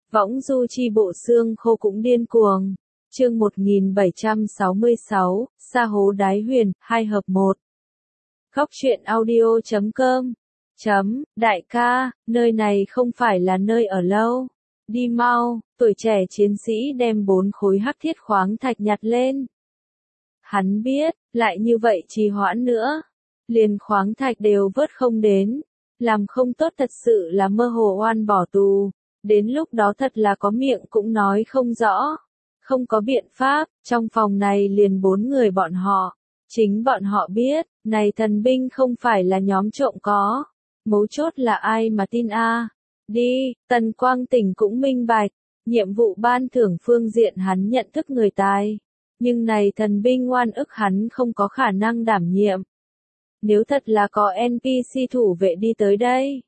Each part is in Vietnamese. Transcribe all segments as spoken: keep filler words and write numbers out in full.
Võng du chi bộ xương khô cũng điên cuồng. Chương một nghìn bảy trăm sáu mươi sáu, Sa hố đái huyền, hai hợp một. Góc truyện audio chấm com. Chấm, đại ca, nơi này không phải là nơi ở lâu. Đi mau, tuổi trẻ chiến sĩ đem bốn khối hắc thiết khoáng thạch nhặt lên. Hắn biết, lại như vậy trì hoãn nữa. Liền khoáng thạch đều vớt không đến. Làm không tốt thật sự là mơ hồ oan bỏ tù. Đến lúc đó thật là có miệng cũng nói không rõ. Không có biện pháp, trong phòng này liền bốn người bọn họ. Chính bọn họ biết, này thần binh không phải là nhóm trộm có. Mấu chốt là ai mà tin a? À? Đi, Tần Quang Tỉnh cũng minh bạch. Nhiệm vụ ban thưởng phương diện hắn nhận thức người tài. Nhưng này thần binh oan ức hắn không có khả năng đảm nhiệm. Nếu thật là có en pê xê thủ vệ đi tới đây.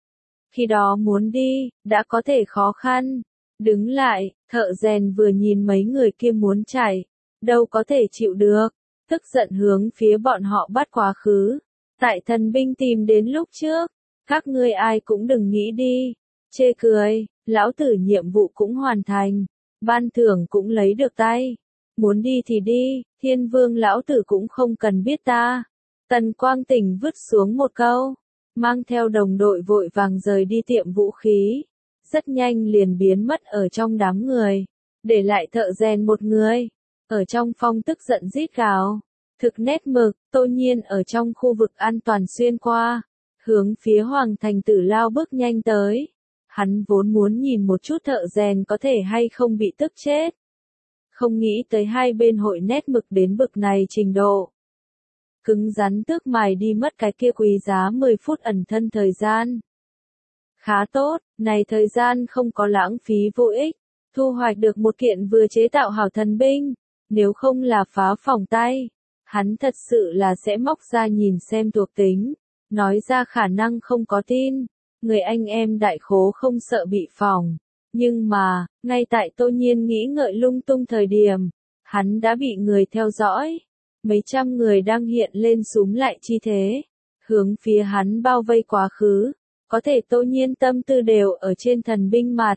Khi đó muốn đi, đã có thể khó khăn. Đứng lại, thợ rèn vừa nhìn mấy người kia muốn chạy. Đâu có thể chịu được. Tức giận hướng phía bọn họ bắt quá khứ. Tại thần binh tìm đến lúc trước. Các ngươi ai cũng đừng nghĩ đi. Chê cười, lão tử nhiệm vụ cũng hoàn thành. Ban thưởng cũng lấy được tay. Muốn đi thì đi, thiên vương lão tử cũng không cần biết ta. Tần Quang Tỉnh vứt xuống một câu. Mang theo đồng đội vội vàng rời đi tiệm vũ khí. Rất nhanh liền biến mất ở trong đám người. Để lại thợ rèn một người. Ở trong phong tức giận rít gào. Thực nét mực, Tô Nhiên ở trong khu vực an toàn xuyên qua. Hướng phía Hoàng Thành Tử lao bước nhanh tới. Hắn vốn muốn nhìn một chút thợ rèn có thể hay không bị tức chết. Không nghĩ tới hai bên hội nét mực đến bực này trình độ. Cứng rắn tước mài đi mất cái kia quý giá mười phút ẩn thân thời gian. Khá tốt, này thời gian không có lãng phí vô ích. Thu hoạch được một kiện vừa chế tạo hảo thần binh. Nếu không là phá phòng tay. Hắn thật sự là sẽ móc ra nhìn xem thuộc tính. Nói ra khả năng không có tin. Người anh em đại khố không sợ bị phỏng. Nhưng mà, ngay tại Tô Nhiên nghĩ ngợi lung tung thời điểm. Hắn đã bị người theo dõi. Mấy trăm người đang hiện lên súm lại chi thế. Hướng phía hắn bao vây quá khứ. Có thể Tô Nhiên tâm tư đều ở trên thần binh mặt.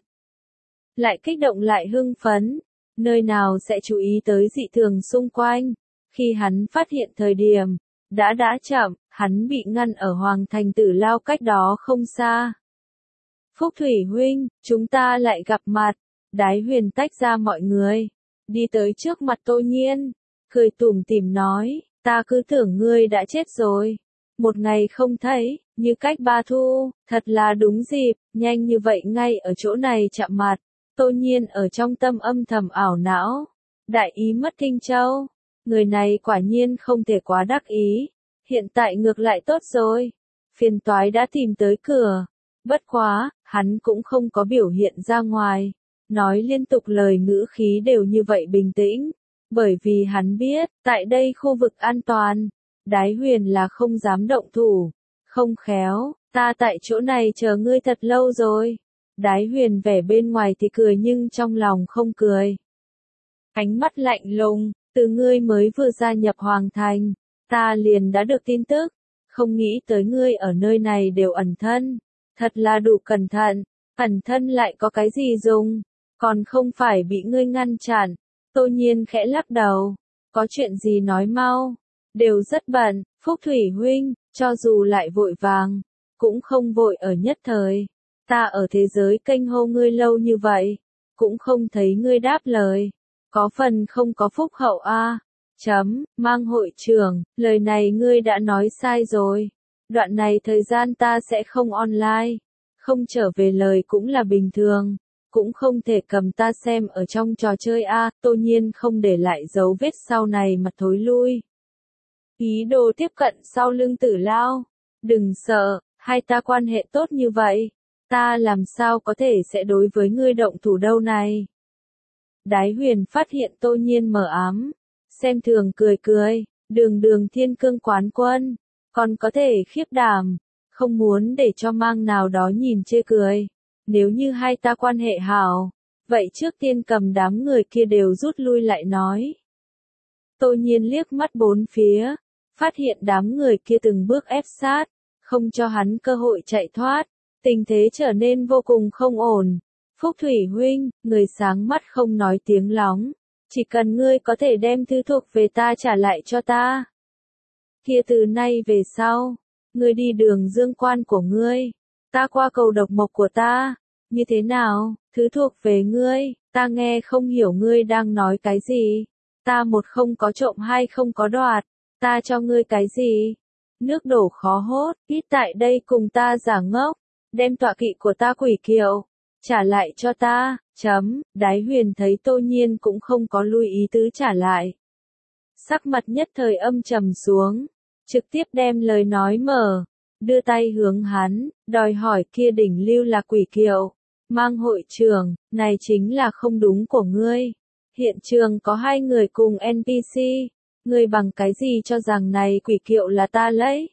Lại kích động lại hưng phấn. Nơi nào sẽ chú ý tới dị thường xung quanh. Khi hắn phát hiện thời điểm. Đã đã chậm, hắn bị ngăn ở Hoàng Thành Tử lao cách đó không xa. Phúc Thủy huynh, chúng ta lại gặp mặt. Đái huyền tách ra mọi người. Đi tới trước mặt Tô Nhiên. Cười tủm tỉm nói, ta cứ tưởng ngươi đã chết rồi. Một ngày không thấy, như cách ba thu, thật là đúng dịp, nhanh như vậy ngay ở chỗ này chạm mặt. Tô Nhiên ở trong tâm âm thầm ảo não. Đại ý mất Kinh Châu. Người này quả nhiên không thể quá đắc ý. Hiện tại ngược lại tốt rồi. Phiền toái đã tìm tới cửa. Bất quá, hắn cũng không có biểu hiện ra ngoài. Nói liên tục lời ngữ khí đều như vậy bình tĩnh. Bởi vì hắn biết, tại đây khu vực an toàn. Đái huyền là không dám động thủ. Không khéo, ta tại chỗ này chờ ngươi thật lâu rồi. Đái huyền vẻ bên ngoài thì cười nhưng trong lòng không cười. Ánh mắt lạnh lùng. Từ ngươi mới vừa gia nhập Hoàng Thành, ta liền đã được tin tức, không nghĩ tới ngươi ở nơi này đều ẩn thân, thật là đủ cẩn thận, ẩn thân lại có cái gì dùng, còn không phải bị ngươi ngăn chặn. Tô Nhiên khẽ lắc đầu, có chuyện gì nói mau, đều rất bận. Phúc Thủy huynh, cho dù lại vội vàng, cũng không vội ở nhất thời, ta ở thế giới kênh hô ngươi lâu như vậy, cũng không thấy ngươi đáp lời. Có phần không có phúc hậu a. À. Chấm, mang hội trưởng, lời này ngươi đã nói sai rồi. Đoạn này thời gian ta sẽ không online. Không trở về lời cũng là bình thường. Cũng không thể cầm ta xem ở trong trò chơi a. À. Tô Nhiên không để lại dấu vết sau này mà thối lui. Ý đồ tiếp cận sau lưng Tử lao. Đừng sợ, hai ta quan hệ tốt như vậy. Ta làm sao có thể sẽ đối với ngươi động thủ đâu này. Đái huyền phát hiện Tô Nhiên mờ ám. Xem thường cười cười. Đường đường thiên cương quán quân. Còn có thể khiếp đảm. Không muốn để cho mang nào đó nhìn chê cười. Nếu như hai ta quan hệ hảo. Vậy trước tiên cầm đám người kia đều rút lui lại nói. Tô Nhiên liếc mắt bốn phía. Phát hiện đám người kia từng bước ép sát. Không cho hắn cơ hội chạy thoát. Tình thế trở nên vô cùng không ổn. Phúc Thủy huynh, người sáng mắt không nói tiếng lóng. Chỉ cần ngươi có thể đem thứ thuộc về ta trả lại cho ta. Kia từ nay về sau, ngươi đi đường dương quan của ngươi. Ta qua cầu độc mộc của ta. Như thế nào, thứ thuộc về ngươi, ta nghe không hiểu ngươi đang nói cái gì. Ta một không có trộm hai không có đoạt. Ta cho ngươi cái gì? Nước đổ khó hốt, ít tại đây cùng ta giả ngốc. Đem tọa kỵ của ta quỷ kiệu. Trả lại cho ta, chấm, Đái Huyền thấy Tô Nhiên cũng không có lui ý tứ trả lại. Sắc mặt nhất thời âm trầm xuống, trực tiếp đem lời nói mở, đưa tay hướng hắn, đòi hỏi kia đỉnh lưu là quỷ kiệu. Mang hội trường, này chính là không đúng của ngươi. Hiện trường có hai người cùng en pê xê, ngươi bằng cái gì cho rằng này quỷ kiệu là ta lấy?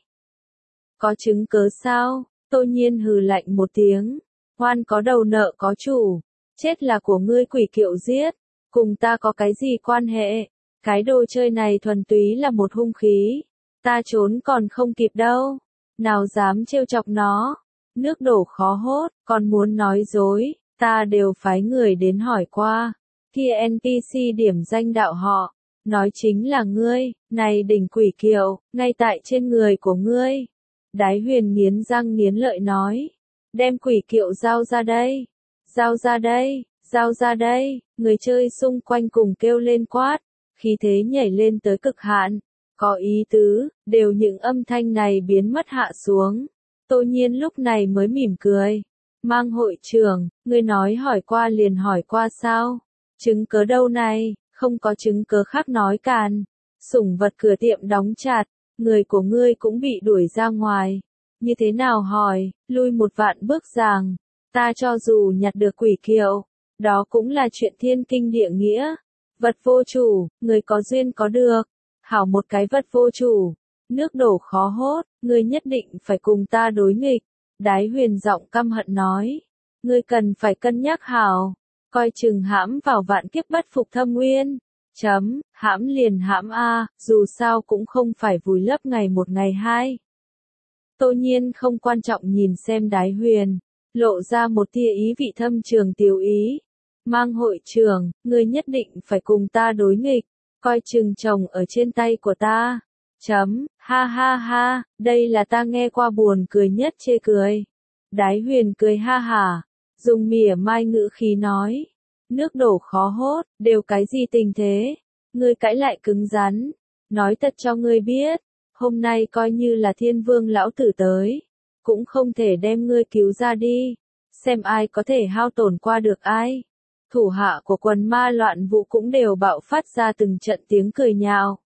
Có chứng cớ sao? Tô Nhiên hừ lạnh một tiếng. Hoan có đầu nợ có chủ, chết là của ngươi quỷ kiệu giết, cùng ta có cái gì quan hệ, cái đồ chơi này thuần túy là một hung khí, ta trốn còn không kịp đâu, nào dám trêu chọc nó, nước đổ khó hốt, còn muốn nói dối, ta đều phái người đến hỏi qua, kia en pê xê điểm danh đạo họ, nói chính là ngươi, này đỉnh quỷ kiệu, ngay tại trên người của ngươi, Đái Huyền nghiến răng nghiến lợi nói. Đem quỷ kiệu giao ra đây, giao ra đây, giao ra đây, người chơi xung quanh cùng kêu lên quát, khí thế nhảy lên tới cực hạn, có ý tứ, đều những âm thanh này biến mất hạ xuống. Tô Nhiên lúc này mới mỉm cười, Mang hội trưởng, người nói hỏi qua liền hỏi qua sao, chứng cớ đâu này, không có chứng cớ khác nói càn, sủng vật cửa tiệm đóng chặt, người của ngươi cũng bị đuổi ra ngoài. Như thế nào hỏi, lui một vạn bước rằng, ta cho dù nhặt được quỷ kiệu, đó cũng là chuyện thiên kinh địa nghĩa. Vật vô chủ, người có duyên có được, hảo một cái vật vô chủ, nước đổ khó hốt, ngươi nhất định phải cùng ta đối nghịch. Đái Huyền giọng căm hận nói, ngươi cần phải cân nhắc hảo, coi chừng hãm vào vạn kiếp bất phục thâm nguyên. Chấm, hãm liền hãm a, dù sao cũng không phải vùi lấp ngày một ngày hai. Tô Nhiên không quan trọng nhìn xem Đái Huyền, lộ ra một tia ý vị thâm trường tiểu ý. Mang hội trưởng, ngươi nhất định phải cùng ta đối nghịch, coi chừng chồng ở trên tay của ta. Chấm, ha ha ha, đây là ta nghe qua buồn cười nhất chê cười. Đái Huyền cười ha hả, dùng mỉa mai ngữ khí nói. Nước đổ khó hốt, đều cái gì tình thế? Ngươi cãi lại cứng rắn, nói thật cho ngươi biết. Hôm nay coi như là thiên vương lão tử tới, cũng không thể đem ngươi cứu ra đi, xem ai có thể hao tổn qua được ai. Thủ hạ của quần ma loạn vũ cũng đều bạo phát ra từng trận tiếng cười nhạo.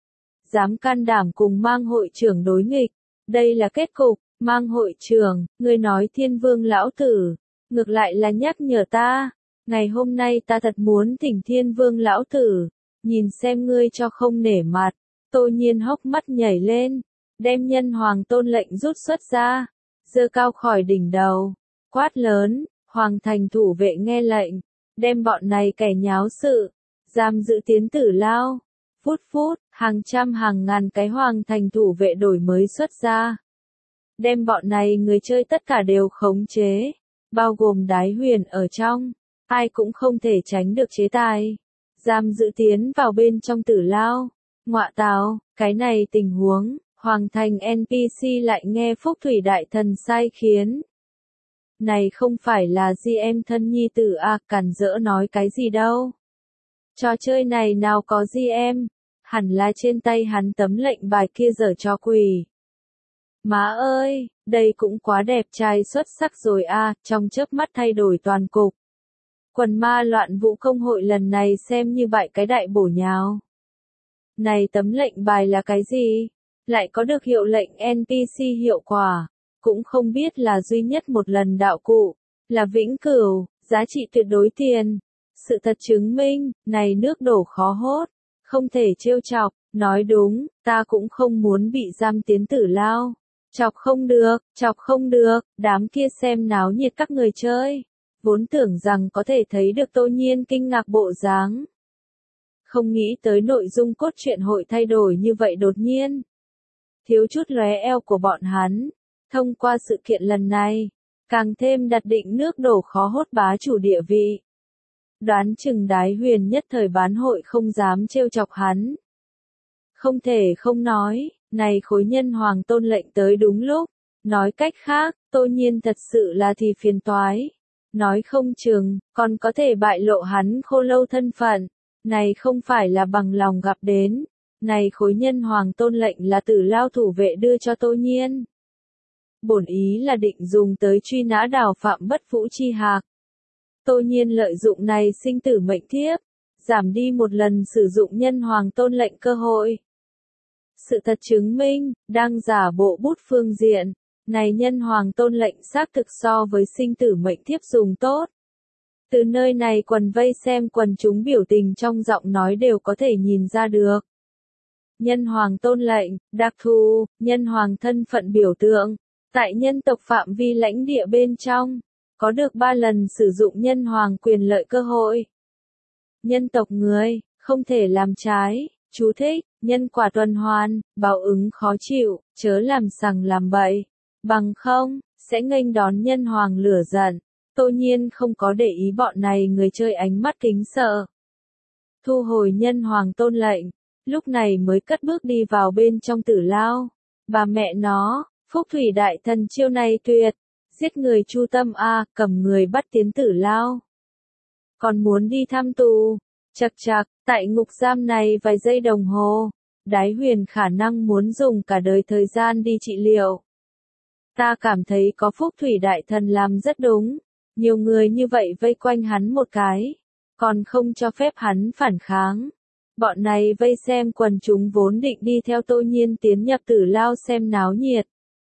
Dám can đảm cùng Mang hội trưởng đối nghịch, đây là kết cục. Mang hội trưởng, ngươi nói thiên vương lão tử, ngược lại là nhắc nhở ta, ngày hôm nay ta thật muốn thỉnh thiên vương lão tử, nhìn xem ngươi cho không nể mặt. Tô Nhiên hốc mắt nhảy lên, đem nhân hoàng tôn lệnh rút xuất ra, giơ cao khỏi đỉnh đầu, quát lớn, hoàng thành thủ vệ nghe lệnh, đem bọn này kẻ nháo sự, giam giữ tiến tử lao. Phút phút, hàng trăm hàng ngàn cái hoàng thành thủ vệ đổi mới xuất ra. Đem bọn này người chơi tất cả đều khống chế, bao gồm Đái Huyền ở trong, ai cũng không thể tránh được chế tài. Giam giữ tiến vào bên trong tử lao. Ngọa tào, cái này tình huống, hoàng thành en pê xê lại nghe Phúc Thủy Đại Thần sai khiến. Này không phải là giê em thân nhi tử à, cản rỡ nói cái gì đâu. Trò chơi này nào có giê em, hẳn là trên tay hắn tấm lệnh bài kia dở cho quỷ. Má ơi, đây cũng quá đẹp trai xuất sắc rồi à, trong chớp mắt thay đổi toàn cục. Quần ma loạn vũ công hội lần này xem như bại cái đại bổ nhào. Này tấm lệnh bài là cái gì? Lại có được hiệu lệnh en pê xê hiệu quả, cũng không biết là duy nhất một lần đạo cụ, là vĩnh cửu, giá trị tuyệt đối tiền. Sự thật chứng minh, này nước đổ khó hốt, không thể trêu chọc, nói đúng, ta cũng không muốn bị giam tiến tử lao. Chọc không được, chọc không được, đám kia xem náo nhiệt các người chơi. Vốn tưởng rằng có thể thấy được Tô Nhiên kinh ngạc bộ dáng. Không nghĩ tới nội dung cốt truyện hội thay đổi như vậy đột nhiên. Thiếu chút lóe eo của bọn hắn. Thông qua sự kiện lần này, càng thêm đặt định nước đổ khó hốt bá chủ địa vị. Đoán chừng Đái Huyền nhất thời bán hội không dám trêu chọc hắn. Không thể không nói, này khối nhân hoàng tôn lệnh tới đúng lúc. Nói cách khác, Tô Nhiên thật sự là thì phiền toái. Nói không chừng, còn có thể bại lộ hắn Khô Lâu thân phận. Này không phải là bằng lòng gặp đến. Này khối nhân hoàng tôn lệnh là Tử Lao thủ vệ đưa cho Tô Nhiên. Bổn ý là định dùng tới truy nã Đào Phạm Bất Vũ chi hạc. Tô Nhiên lợi dụng này sinh tử mệnh thiếp, giảm đi một lần sử dụng nhân hoàng tôn lệnh cơ hội. Sự thật chứng minh, đang giả bộ bút phương diện, này nhân hoàng tôn lệnh xác thực so với sinh tử mệnh thiếp dùng tốt. Từ nơi này quần vây xem quần chúng biểu tình trong giọng nói đều có thể nhìn ra được. Nhân hoàng tôn lệnh, đặc thù, nhân hoàng thân phận biểu tượng, tại nhân tộc phạm vi lãnh địa bên trong, có được ba lần sử dụng nhân hoàng quyền lợi cơ hội. Nhân tộc người, không thể làm trái, chú thích, nhân quả tuần hoàn, báo ứng khó chịu, chớ làm sằng làm bậy, bằng không, sẽ nghênh đón nhân hoàng lửa giận. Tô Nhiên không có để ý bọn này người chơi ánh mắt kính sợ. Thu hồi nhân hoàng tôn lệnh, lúc này mới cất bước đi vào bên trong Tử Lao. Bà mẹ nó, Phúc Thủy Đại Thần chiêu này tuyệt, giết người chu tâm a, cầm người bắt tiến Tử Lao. Còn muốn đi thăm tù, chật chật, tại ngục giam này vài giây đồng hồ, Đái Huyền khả năng muốn dùng cả đời thời gian đi trị liệu. Ta cảm thấy có Phúc Thủy Đại Thần làm rất đúng, nhiều người như vậy vây quanh hắn một cái, còn không cho phép hắn phản kháng. Bọn này vây xem quần chúng vốn định đi theo Tô Nhiên tiến nhập Tử Lao xem náo nhiệt.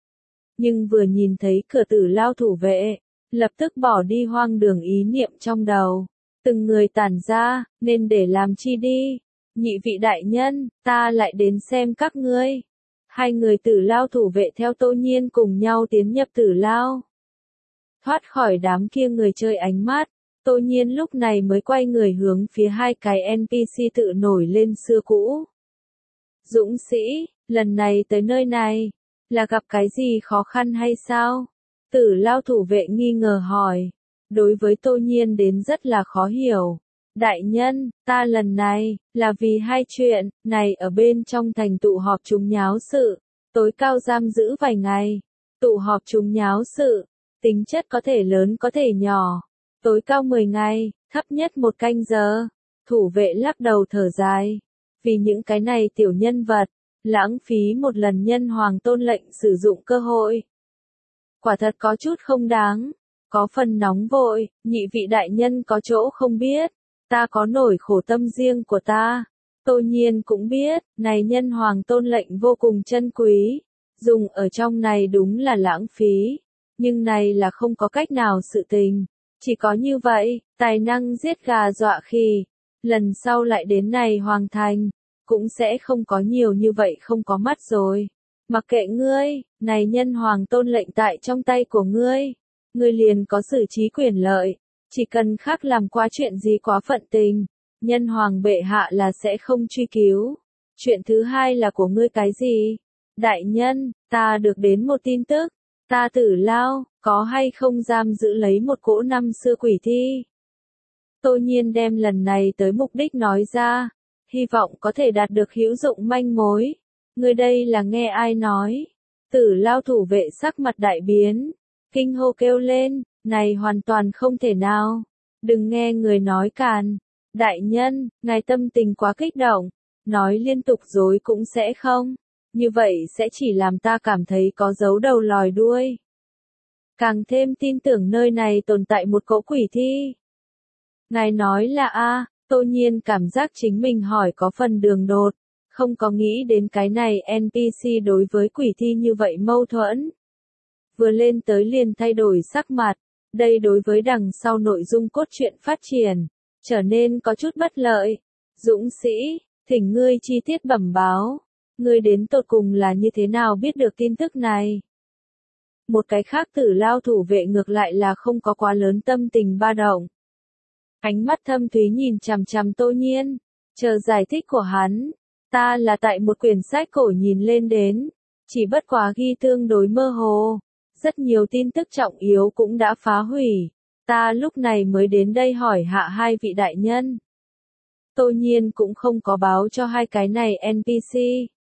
Nhưng vừa nhìn thấy cửa Tử Lao thủ vệ, lập tức bỏ đi hoang đường ý niệm trong đầu. Từng người tản ra, nên để làm chi đi. Nhị vị đại nhân, ta lại đến xem các ngươi. Hai người Tử Lao thủ vệ theo Tô Nhiên cùng nhau tiến nhập Tử Lao. Thoát khỏi đám kia người chơi ánh mắt, Tô Nhiên lúc này mới quay người hướng phía hai cái en pê xê tự nổi lên xưa cũ. Dũng sĩ, lần này tới nơi này, là gặp cái gì khó khăn hay sao? Tử Lao thủ vệ nghi ngờ hỏi. Đối với Tô Nhiên đến rất là khó hiểu. Đại nhân, ta lần này, là vì hai chuyện, này ở bên trong thành tụ họp chúng nháo sự, tối cao giam giữ vài ngày. Tụ họp chúng nháo sự, tính chất có thể lớn có thể nhỏ. Tối cao mười ngày, thấp nhất một canh giờ. Thủ vệ lắc đầu thở dài. Vì những cái này tiểu nhân vật, lãng phí một lần nhân hoàng tôn lệnh sử dụng cơ hội. Quả thật có chút không đáng. Có phần nóng vội, nhị vị đại nhân có chỗ không biết. Ta có nổi khổ tâm riêng của ta. Tô Nhiên cũng biết, này nhân hoàng tôn lệnh vô cùng chân quý. Dùng ở trong này đúng là lãng phí. Nhưng này là không có cách nào sự tình. Chỉ có như vậy, tài năng giết gà dọa khỉ. Lần sau lại đến này hoàng thành, cũng sẽ không có nhiều như vậy không có mắt rồi. Mặc kệ ngươi, này nhân hoàng tôn lệnh tại trong tay của ngươi. Ngươi liền có xử trí quyền lợi. Chỉ cần khác làm qua chuyện gì quá phận tình, nhân hoàng bệ hạ là sẽ không truy cứu. Chuyện thứ hai là của ngươi cái gì? Đại nhân, ta được đến một tin tức. Ta Tử Lao, có hay không giam giữ lấy một cỗ năm xưa quỷ thi? Tô Nhiên đem lần này tới mục đích nói ra. Hy vọng có thể đạt được hữu dụng manh mối. Ngươi đây là nghe ai nói? Tử Lao thủ vệ sắc mặt đại biến. Kinh hô kêu lên, này hoàn toàn không thể nào. Đừng nghe người nói càn. Đại nhân, ngài tâm tình quá kích động. Nói liên tục dối cũng sẽ không. Như vậy sẽ chỉ làm ta cảm thấy có dấu đầu lòi đuôi. Càng thêm tin tưởng nơi này tồn tại một cỗ quỷ thi. Ngài nói là a, Tô Nhiên cảm giác chính mình hỏi có phần đường đột. Không có nghĩ đến cái này en pê xê đối với quỷ thi như vậy mâu thuẫn. Vừa lên tới liền thay đổi sắc mặt, đây đối với đằng sau nội dung cốt truyện phát triển, trở nên có chút bất lợi. Dũng sĩ, thỉnh ngươi chi tiết bẩm báo, ngươi đến tột cùng là như thế nào biết được tin tức này? Một cái khác Tử Lao thủ vệ ngược lại là không có quá lớn tâm tình ba động. Ánh mắt thâm thúy nhìn chằm chằm Tô Nhiên, chờ giải thích của hắn. Ta là tại một quyển sách cổ nhìn lên đến, chỉ bất quá ghi tương đối mơ hồ. Rất nhiều tin tức trọng yếu cũng đã phá hủy. Ta lúc này mới đến đây hỏi hạ hai vị đại nhân. Tô Nhiên cũng không có báo cho hai cái này en pê xê.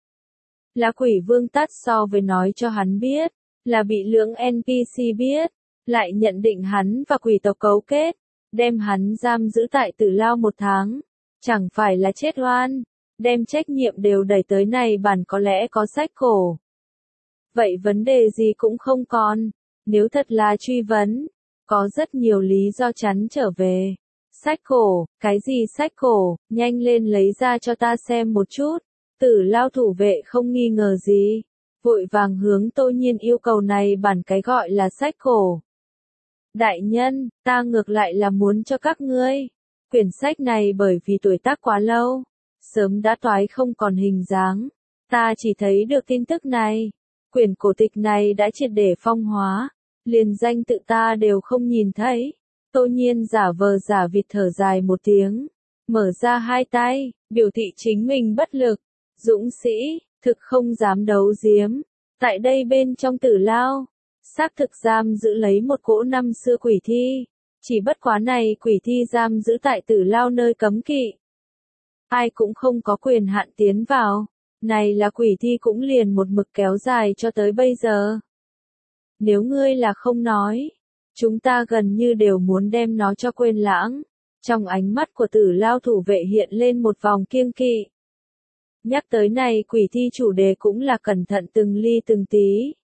Là Quỷ Vương tắt so với nói cho hắn biết, là bị lưỡng en pê xê biết, lại nhận định hắn và quỷ tộc cấu kết, đem hắn giam giữ tại Tử Lao một tháng, chẳng phải là chết oan, đem trách nhiệm đều đẩy tới này bản có lẽ có sách cổ. Vậy vấn đề gì cũng không còn, nếu thật là truy vấn, có rất nhiều lý do chắn trở về. Sách cổ, cái gì sách cổ, nhanh lên lấy ra cho ta xem một chút. Tử Lao thủ vệ không nghi ngờ gì, vội vàng hướng Tô Nhiên yêu cầu này bản cái gọi là sách cổ. Đại nhân, ta ngược lại là muốn cho các ngươi. Quyển sách này bởi vì tuổi tác quá lâu, sớm đã toái không còn hình dáng. Ta chỉ thấy được tin tức này. Quyển cổ tịch này đã triệt để phong hóa, liền danh tự ta đều không nhìn thấy. Tô Nhiên giả vờ giả vịt thở dài một tiếng, mở ra hai tay, biểu thị chính mình bất lực. Dũng sĩ, thực không dám đấu giếm. Tại đây bên trong Tử Lao, xác thực giam giữ lấy một cỗ năm xưa quỷ thi. Chỉ bất quá này quỷ thi giam giữ tại Tử Lao nơi cấm kỵ. Ai cũng không có quyền hạn tiến vào. Này là quỷ thi cũng liền một mực kéo dài cho tới bây giờ. Nếu ngươi là không nói, chúng ta gần như đều muốn đem nó cho quên lãng. Trong ánh mắt của Tử Lao thủ vệ hiện lên một vòng kiêng kỵ. Nhắc tới này quỷ thi chủ đề cũng là cẩn thận từng ly từng tí.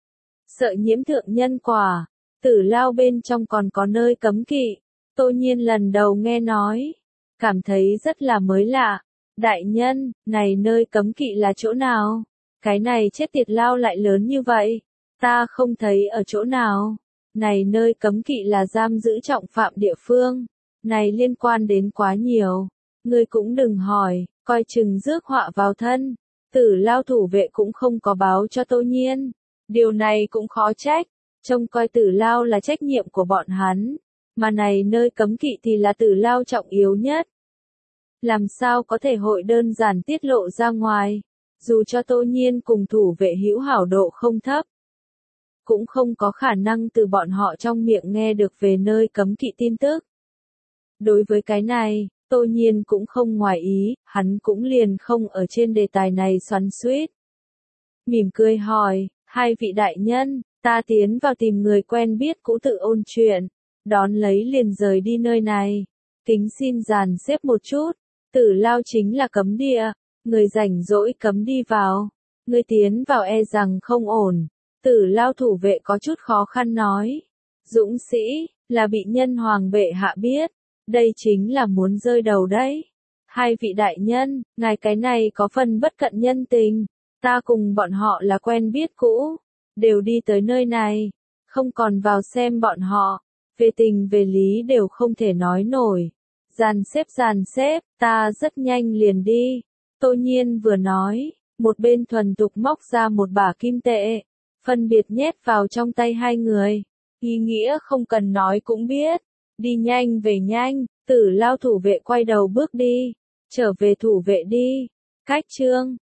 Sợ nhiễm thượng nhân quả, Tử Lao bên trong còn có nơi cấm kỵ. Tô Nhiên lần đầu nghe nói, cảm thấy rất là mới lạ. Đại nhân, này nơi cấm kỵ là chỗ nào? Cái này chết tiệt Lao lại lớn như vậy, ta không thấy ở chỗ nào. Này nơi cấm kỵ là giam giữ trọng phạm địa phương, này liên quan đến quá nhiều. Ngươi cũng đừng hỏi, coi chừng rước họa vào thân. Tử Lao thủ vệ cũng không có báo cho Tô Nhiên. Điều này cũng khó trách, trông coi Tử Lao là trách nhiệm của bọn hắn, mà này nơi cấm kỵ thì là Tử Lao trọng yếu nhất. Làm sao có thể hội đơn giản tiết lộ ra ngoài, dù cho Tô Nhiên cùng thủ vệ hữu hảo độ không thấp, cũng không có khả năng từ bọn họ trong miệng nghe được về nơi cấm kỵ tin tức. Đối với cái này, Tô Nhiên cũng không ngoài ý, hắn cũng liền không ở trên đề tài này xoắn xuýt. Mỉm cười hỏi, hai vị đại nhân, ta tiến vào tìm người quen biết cũ tự ôn chuyện, đón lấy liền rời đi nơi này. Kính xin dàn xếp một chút, Tử Lao chính là cấm địa, người rảnh rỗi cấm đi vào, người tiến vào e rằng không ổn. Tử Lao thủ vệ có chút khó khăn nói, dũng sĩ, là bị nhân hoàng bệ hạ biết, đây chính là muốn rơi đầu đấy. Hai vị đại nhân, ngài cái này có phần bất cận nhân tình, ta cùng bọn họ là quen biết cũ, đều đi tới nơi này, không còn vào xem bọn họ, về tình về lý đều không thể nói nổi. Dàn xếp dàn xếp, ta rất nhanh liền đi. Tô Nhiên vừa nói, một bên thuần tục móc ra một bả kim tệ, phân biệt nhét vào trong tay hai người. Ý nghĩa không cần nói cũng biết, đi nhanh về nhanh. Tử Lao thủ vệ quay đầu bước đi, trở về thủ vệ đi. Cách chương